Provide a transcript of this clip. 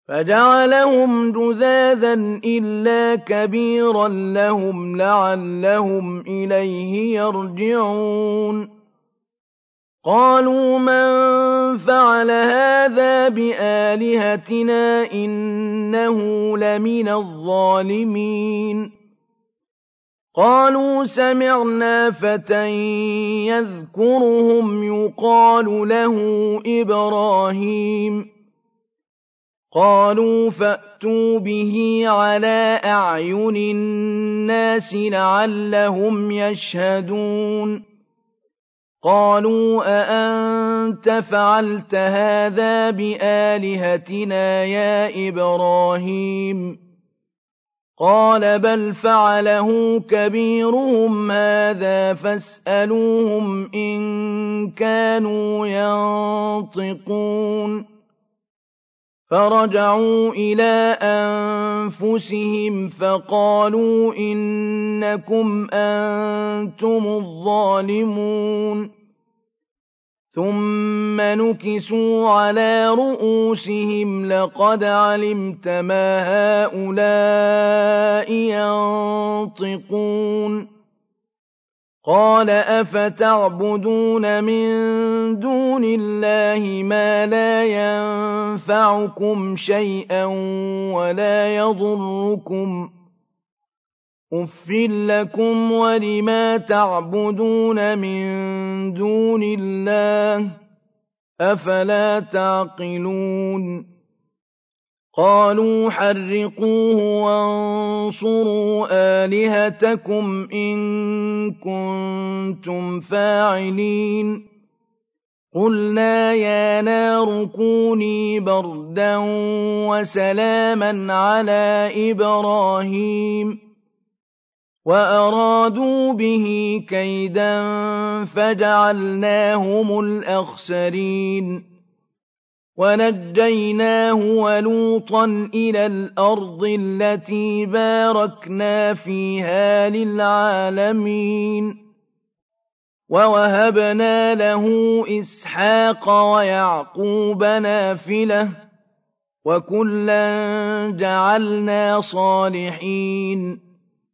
فجعلهم جذاذا إلا كبيرا لهم لعلهم إليه يرجعون قالوا من فعل هذا بآلهتنا إنه لمن الظالمين قالوا سمعنا فتى يذكرهم يقال له إبراهيم قالوا فأتوا به على أعين الناس لعلهم يشهدون قالوا أأنت فعلت هذا بآلهتنا يا إبراهيم قال بل فعله كبيرهم هذا فاسألوهم إن كانوا ينطقون فرجعوا إلى أنفسهم فقالوا إنكم أنتم الظالمون ثم نكسوا على رؤوسهم لقد علمت ما هؤلاء ينطقون قال أفتعبدون من دون الله ما لا ينفعكم شيئا ولا يضركم أُفٍّ لكم ولما تعبدون من دون الله أفلا تعقلون قالوا حرقوه وانصروا آلهتكم إن كنتم فاعلين قلنا يا نار كوني بردا وسلاما على إبراهيم وأرادوا به كيدا فجعلناهم الأخسرين ونجيناه ولوطا إلى الأرض التي باركنا فيها للعالمين ووهبنا له إسحاق ويعقوب نافلة وكلا جعلنا صالحين